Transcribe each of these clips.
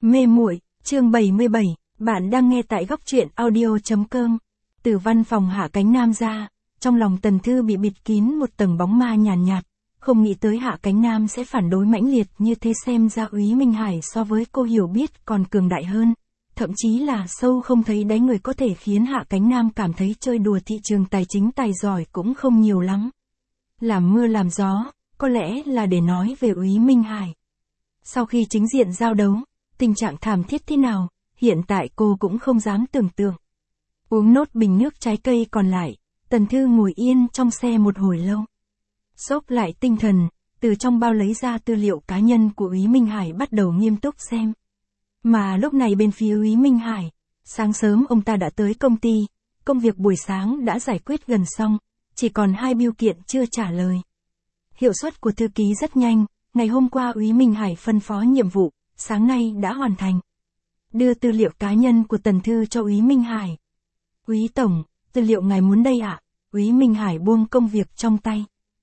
Mê muội, chương 77, bạn đang nghe tại góc truyện audio.com. Từ văn phòng Hạ Cánh Nam ra, trong lòng Tần Thư bị bịt kín một tầng bóng ma nhàn nhạt, không nghĩ tới Hạ Cánh Nam sẽ phản đối mãnh liệt như thế, xem ra Úy Minh Hải so với cô hiểu biết còn cường đại hơn. Thậm chí là sâu không thấy đáy người có thể khiến Hạ Cánh Nam cảm thấy chơi đùa thị trường tài chính tài giỏi cũng không nhiều lắm. Làm mưa làm gió, có lẽ là để nói về Úy Minh Hải. Sau khi chính diện giao đấu, tình trạng thảm thiết thế nào, hiện tại cô cũng không dám tưởng tượng. Uống nốt bình nước trái cây còn lại, Tần Thư ngồi yên trong xe một hồi lâu. Xốc lại tinh thần, từ trong bao lấy ra tư liệu cá nhân của Úy Minh Hải bắt đầu nghiêm túc xem. Mà lúc này bên phía Úy Minh Hải, sáng sớm ông ta đã tới công ty, công việc buổi sáng đã giải quyết gần xong, chỉ còn 2 bưu kiện chưa trả lời. Hiệu suất của thư ký rất nhanh, ngày hôm qua Úy Minh Hải phân phó nhiệm vụ, sáng nay đã hoàn thành. Đưa tư liệu cá nhân của Tần Thư cho Úy Minh Hải. Úy Tổng, tư liệu ngài muốn đây ạ? Úy Minh Hải buông công việc trong tay.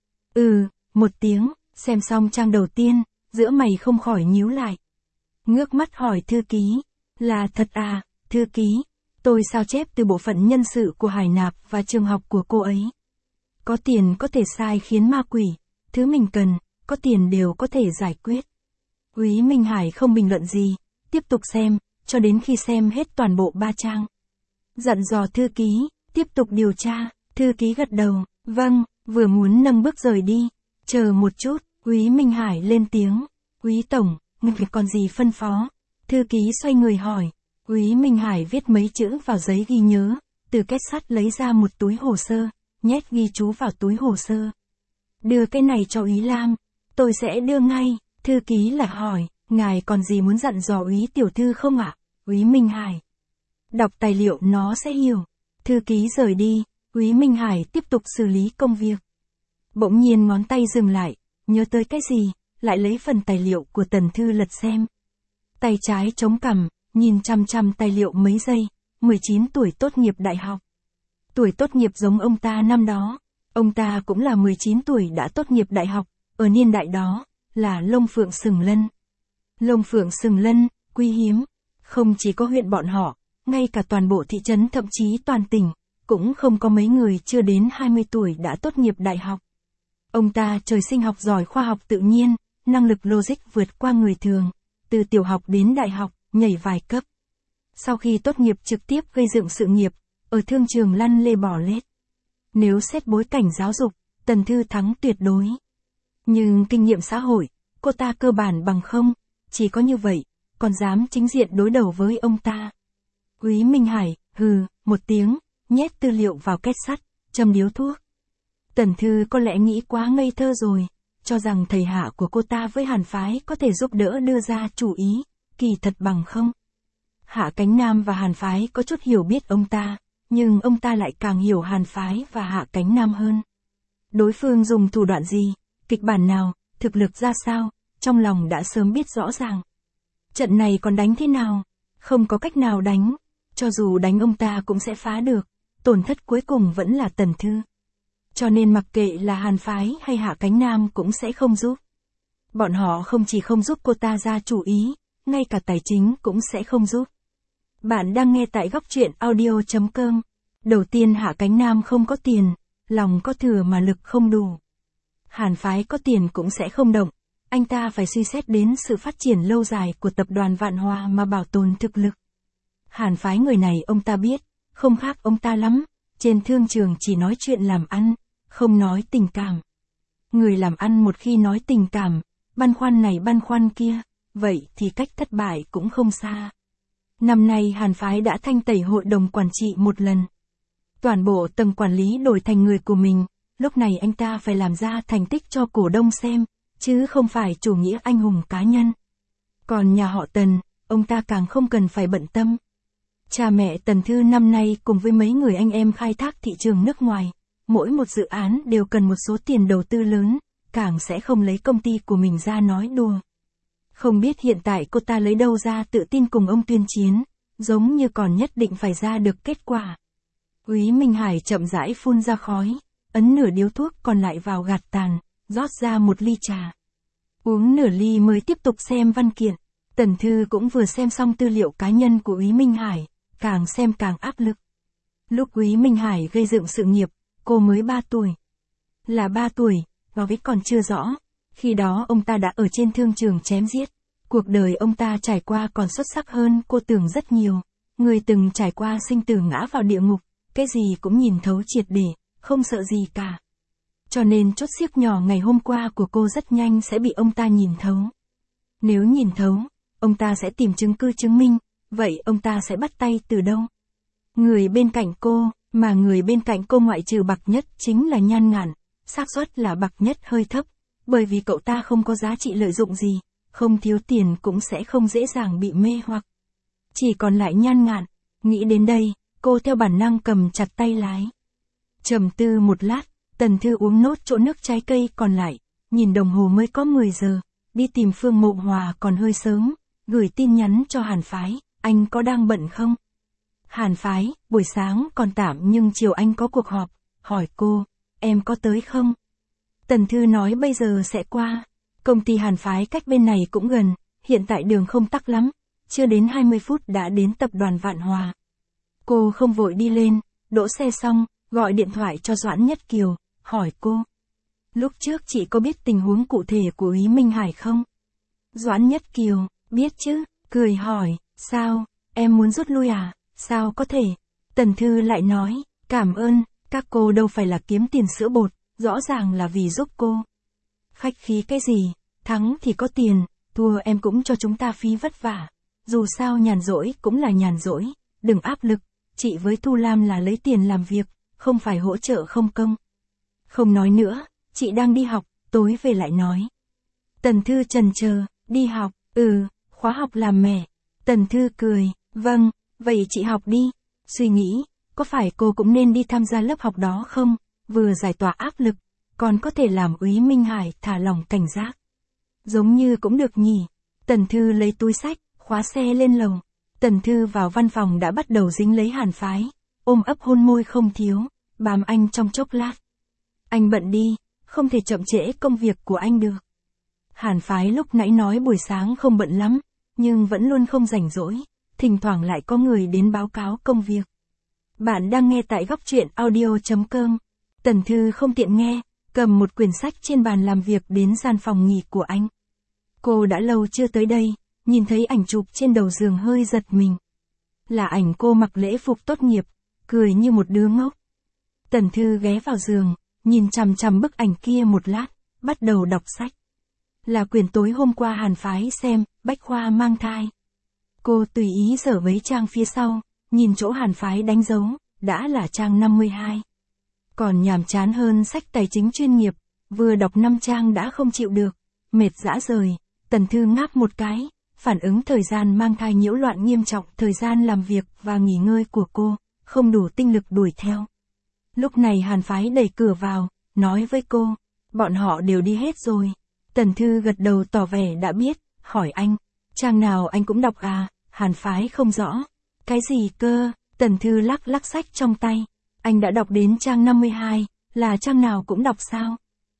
Một tiếng, xem xong trang đầu tiên, giữa mày không khỏi nhíu lại. Ngước mắt hỏi thư ký, là thật à, thư ký, tôi sao chép từ bộ phận nhân sự của Hải Nạp và trường học của cô ấy. Có tiền có thể sai khiến ma quỷ, thứ mình cần, có tiền đều có thể giải quyết. Úy Minh Hải không bình luận gì, tiếp tục xem, cho đến khi xem hết toàn bộ 3 trang. Dặn dò thư ký, tiếp tục điều tra, thư ký gật đầu, vâng, vừa muốn nâng bước rời đi. Chờ một chút, Úy Minh Hải lên tiếng, Úy Tổng, ngài còn gì phân phó? Thư ký xoay người hỏi, Úy Minh Hải viết mấy chữ vào giấy ghi nhớ, từ két sắt lấy ra một túi hồ sơ, nhét ghi chú vào túi hồ sơ. Đưa cái này cho Úy Lam, tôi sẽ đưa ngay. Thư ký lại hỏi, ngài còn gì muốn dặn dò Úy tiểu thư không ạ? Úy Minh Hải, đọc tài liệu nó sẽ hiểu. Thư ký rời đi, Úy Minh Hải tiếp tục xử lý công việc. Bỗng nhiên ngón tay dừng lại, nhớ tới cái gì, lại lấy phần tài liệu của Tần Thư lật xem. Tay trái chống cằm, nhìn chằm chằm tài liệu mấy giây, 19 tuổi tốt nghiệp đại học. Tuổi tốt nghiệp giống ông ta năm đó, ông ta cũng là 19 tuổi đã tốt nghiệp đại học, ở niên đại đó, là lông phượng sừng lân. Lông phượng sừng lân, quý hiếm, không chỉ có huyện bọn họ, ngay cả toàn bộ thị trấn thậm chí toàn tỉnh, cũng không có mấy người chưa đến 20 tuổi đã tốt nghiệp đại học. Ông ta trời sinh học giỏi khoa học tự nhiên, năng lực logic vượt qua người thường, từ tiểu học đến đại học, nhảy vài cấp. Sau khi tốt nghiệp trực tiếp gây dựng sự nghiệp, ở thương trường lăn lê bò lết. Nếu xét bối cảnh giáo dục, Tần Thư thắng tuyệt đối. Nhưng kinh nghiệm xã hội, cô ta cơ bản bằng không, chỉ có như vậy, còn dám chính diện đối đầu với ông ta. Úy Minh Hải, một tiếng, nhét tư liệu vào két sắt, châm điếu thuốc. Tần Thư có lẽ nghĩ quá ngây thơ rồi, cho rằng thầy hạ của cô ta với Hàn Phái có thể giúp đỡ đưa ra chủ ý, kỳ thật bằng không. Hạ Cánh Nam và Hàn Phái có chút hiểu biết ông ta, nhưng ông ta lại càng hiểu Hàn Phái và Hạ Cánh Nam hơn. Đối phương dùng thủ đoạn gì, kịch bản nào, thực lực ra sao, trong lòng đã sớm biết rõ ràng. Trận này còn đánh thế nào? Không có cách nào đánh, cho dù đánh ông ta cũng sẽ phá được, tổn thất cuối cùng vẫn là Tần Thư. Cho nên mặc kệ là Hàn Phái hay Hạ Cánh Nam cũng sẽ không giúp. Bọn họ không chỉ không giúp cô ta ra chủ ý, ngay cả tài chính cũng sẽ không giúp. Bạn đang nghe tại góc truyện audio.com. Đầu tiên Hạ Cánh Nam không có tiền, lòng có thừa mà lực không đủ. Hàn Phái có tiền cũng sẽ không động, anh ta phải suy xét đến sự phát triển lâu dài của tập đoàn Vạn Hòa mà bảo tồn thực lực. Hàn Phái người này ông ta biết, không khác ông ta lắm, trên thương trường chỉ nói chuyện làm ăn, không nói tình cảm. Người làm ăn một khi nói tình cảm, băn khoăn này băn khoăn kia, vậy thì cách thất bại cũng không xa. Năm nay Hàn Phái đã thanh tẩy hội đồng quản trị một lần. Toàn bộ tầng quản lý đổi thành người của mình, lúc này anh ta phải làm ra thành tích cho cổ đông xem, chứ không phải chủ nghĩa anh hùng cá nhân. Còn nhà họ Tần, ông ta càng không cần phải bận tâm. Cha mẹ Tần Thư năm nay cùng với mấy người anh em khai thác thị trường nước ngoài, mỗi một dự án đều cần một số tiền đầu tư lớn, càng sẽ không lấy công ty của mình ra nói đùa. Không biết hiện tại cô ta lấy đâu ra tự tin cùng ông tuyên chiến, giống như còn nhất định phải ra được kết quả. Úy Minh Hải chậm rãi phun ra khói, ấn nửa điếu thuốc còn lại vào gạt tàn, rót ra một ly trà. Uống nửa ly mới tiếp tục xem văn kiện. Tần Thư cũng vừa xem xong tư liệu cá nhân của Úy Minh Hải, càng xem càng áp lực. Lúc Úy Minh Hải gây dựng sự nghiệp, cô mới 3 tuổi. Là 3 tuổi, và với còn chưa rõ. Khi đó ông ta đã ở trên thương trường chém giết. Cuộc đời ông ta trải qua còn xuất sắc hơn cô tưởng rất nhiều. Người từng trải qua sinh tử ngã vào địa ngục, cái gì cũng nhìn thấu triệt để, không sợ gì cả. Cho nên chút xiếc nhỏ ngày hôm qua của cô rất nhanh sẽ bị ông ta nhìn thấu. Nếu nhìn thấu, ông ta sẽ tìm chứng cứ chứng minh, vậy ông ta sẽ bắt tay từ đâu? Người bên cạnh cô, mà người bên cạnh cô ngoại trừ Bạc Nhất chính là Nhan Ngạn, xác suất là Bạc Nhất hơi thấp, bởi vì cậu ta không có giá trị lợi dụng gì, không thiếu tiền cũng sẽ không dễ dàng bị mê hoặc. Chỉ còn lại Nhan Ngạn, nghĩ đến đây, cô theo bản năng cầm chặt tay lái. Trầm tư một lát, Tần Thư uống nốt chỗ nước trái cây còn lại, nhìn đồng hồ mới có 10 giờ, đi tìm Phương Mộ Hòa còn hơi sớm, gửi tin nhắn cho Hàn Phái, anh có đang bận không? Hàn Phái, buổi sáng còn tạm nhưng chiều anh có cuộc họp, hỏi cô, em có tới không? Tần Thư nói bây giờ sẽ qua, công ty Hàn Phái cách bên này cũng gần, hiện tại đường không tắc lắm, chưa đến 20 phút đã đến tập đoàn Vạn Hòa. Cô không vội đi lên, đỗ xe xong, gọi điện thoại cho Doãn Nhất Kiều, hỏi cô. Lúc trước chị có biết tình huống cụ thể của Úy Minh Hải không? Doãn Nhất Kiều, biết chứ, cười hỏi, sao, em muốn rút lui à, sao có thể? Tần Thư lại nói, cảm ơn, các cô đâu phải là kiếm tiền sữa bột, rõ ràng là vì giúp cô. Khách khí cái gì, thắng thì có tiền, thua em cũng cho chúng ta phí vất vả. Dù sao nhàn rỗi cũng là nhàn rỗi, đừng áp lực, chị với Thu Lam là lấy tiền làm việc, không phải hỗ trợ không công. Không nói nữa, chị đang đi học, tối về lại nói. Tần Thư chần chờ, đi học, khóa học làm mẹ. Tần Thư cười, vâng, vậy chị học đi. Suy nghĩ, có phải cô cũng nên đi tham gia lớp học đó không? Vừa giải tỏa áp lực, còn có thể làm Úy Minh Hải thả lỏng cảnh giác. Giống như cũng được nhỉ. Tần Thư lấy túi xách, khóa xe lên lầu. Tần Thư vào văn phòng đã bắt đầu dính lấy Hàn Phái, ôm ấp hôn môi không thiếu, bám anh trong chốc lát. Anh bận đi, không thể chậm trễ công việc của anh được. Hàn Phái lúc nãy nói buổi sáng không bận lắm, nhưng vẫn luôn không rảnh rỗi, thỉnh thoảng lại có người đến báo cáo công việc. Bạn đang nghe tại góc truyện audio.com. Tần Thư không tiện nghe, cầm một quyển sách trên bàn làm việc đến gian phòng nghỉ của anh. Cô đã lâu chưa tới đây, nhìn thấy ảnh chụp trên đầu giường hơi giật mình. Là ảnh cô mặc lễ phục tốt nghiệp, cười như một đứa ngốc. Tần Thư ghé vào giường, nhìn chằm chằm bức ảnh kia một lát, bắt đầu đọc sách. Là quyển tối hôm qua Hàn Phái xem, Bách Khoa mang thai. Cô tùy ý dở mấy trang phía sau, nhìn chỗ Hàn Phái đánh dấu, đã là trang 52. Còn nhàm chán hơn sách tài chính chuyên nghiệp, vừa đọc 5 trang đã không chịu được, mệt dã rời. Tần Thư ngáp một cái, phản ứng thời gian mang thai nhiễu loạn nghiêm trọng thời gian làm việc và nghỉ ngơi của cô, không đủ tinh lực đuổi theo. Lúc này Hàn Phái đẩy cửa vào, nói với cô, bọn họ đều đi hết rồi. Tần Thư gật đầu tỏ vẻ đã biết, hỏi anh, trang nào anh cũng đọc à? Hàn Phái không rõ. Cái gì cơ? Tần Thư lắc lắc sách trong tay. Anh đã đọc đến trang 52, là trang nào cũng đọc sao?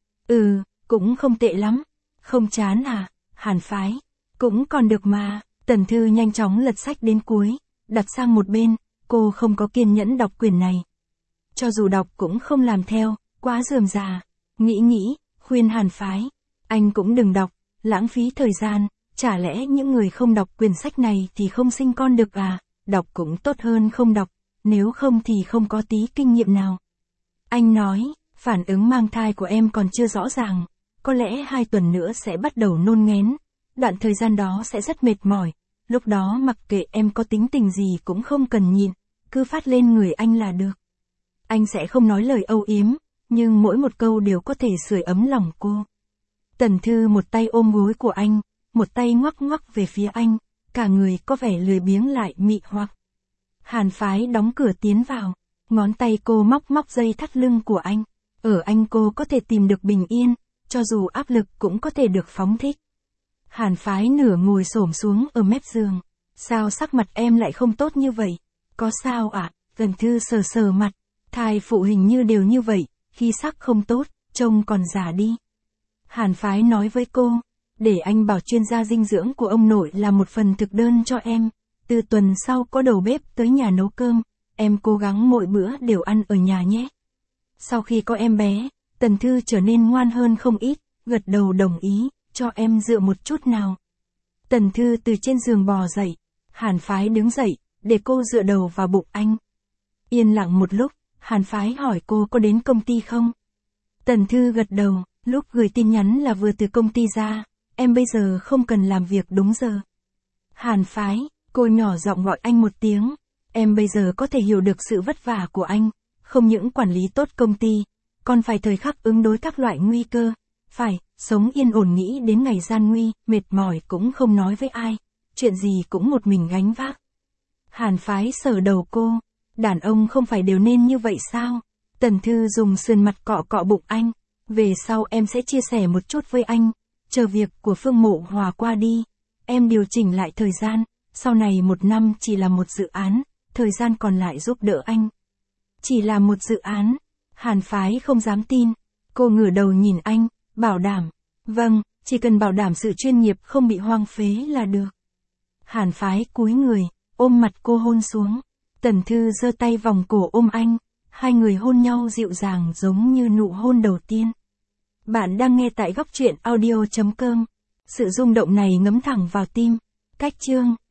Cũng không tệ lắm. Không chán à? Hàn Phái, cũng còn được mà. Tần Thư nhanh chóng lật sách đến cuối, đặt sang một bên, cô không có kiên nhẫn đọc quyển này. Cho dù đọc cũng không làm theo, quá rườm rà. Nghĩ, khuyên Hàn Phái, anh cũng đừng đọc, lãng phí thời gian, chả lẽ những người không đọc quyển sách này thì không sinh con được à? Đọc cũng tốt hơn không đọc, nếu không thì không có tí kinh nghiệm nào. Anh nói, phản ứng mang thai của em còn chưa rõ ràng, có lẽ 2 tuần nữa sẽ bắt đầu nôn nghén, đoạn thời gian đó sẽ rất mệt mỏi, lúc đó mặc kệ em có tính tình gì cũng không cần nhịn, cứ phát lên người anh là được. Anh sẽ không nói lời âu yếm, nhưng mỗi một câu đều có thể sưởi ấm lòng cô. Tần Thư một tay ôm gối của anh, một tay ngoắc ngoắc về phía anh, cả người có vẻ lười biếng lại mị hoặc. Hàn Phái đóng cửa tiến vào, ngón tay cô móc dây thắt lưng của anh. Ở anh cô có thể tìm được bình yên, cho dù áp lực cũng có thể được phóng thích. Hàn Phái nửa ngồi xổm xuống ở mép giường. Sao sắc mặt em lại không tốt như vậy? Có sao ạ? Tần Thư sờ mặt. Thai phụ hình như đều như vậy, khi sắc không tốt, trông còn già đi. Hàn Phái nói với cô, để anh bảo chuyên gia dinh dưỡng của ông nội làm một phần thực đơn cho em. Từ tuần sau có đầu bếp tới nhà nấu cơm, em cố gắng mỗi bữa đều ăn ở nhà nhé. Sau khi có em bé, Tần Thư trở nên ngoan hơn không ít, gật đầu đồng ý, cho em dựa một chút nào. Tần Thư từ trên giường bò dậy, Hàn Phái đứng dậy, để cô dựa đầu vào bụng anh. Yên lặng một lúc, Hàn Phái hỏi cô có đến công ty không? Tần Thư gật đầu, lúc gửi tin nhắn là vừa từ công ty ra, em bây giờ không cần làm việc đúng giờ. Hàn Phái, cô nhỏ giọng gọi anh một tiếng, em bây giờ có thể hiểu được sự vất vả của anh, không những quản lý tốt công ty, còn phải thời khắc ứng đối các loại nguy cơ, phải, sống yên ổn nghĩ đến ngày gian nguy, mệt mỏi cũng không nói với ai, chuyện gì cũng một mình gánh vác. Hàn Phái sờ đầu cô, đàn ông không phải đều nên như vậy sao? Tần Thư dùng sườn mặt cọ cọ bụng anh, về sau em sẽ chia sẻ một chút với anh, chờ việc của Phương Mộ Hòa qua đi, em điều chỉnh lại thời gian, sau này 1 năm chỉ là một dự án, thời gian còn lại giúp đỡ anh. Chỉ là một dự án, Hàn Phái không dám tin, cô ngửa đầu nhìn anh, bảo đảm, vâng, chỉ cần bảo đảm sự chuyên nghiệp không bị hoang phế là được. Hàn Phái cúi người, ôm mặt cô hôn xuống, Tần Thư giơ tay vòng cổ ôm anh, hai người hôn nhau dịu dàng giống như nụ hôn đầu tiên. Bạn đang nghe tại góc truyện audio.com, sự rung động này ngấm thẳng vào tim. Cách chương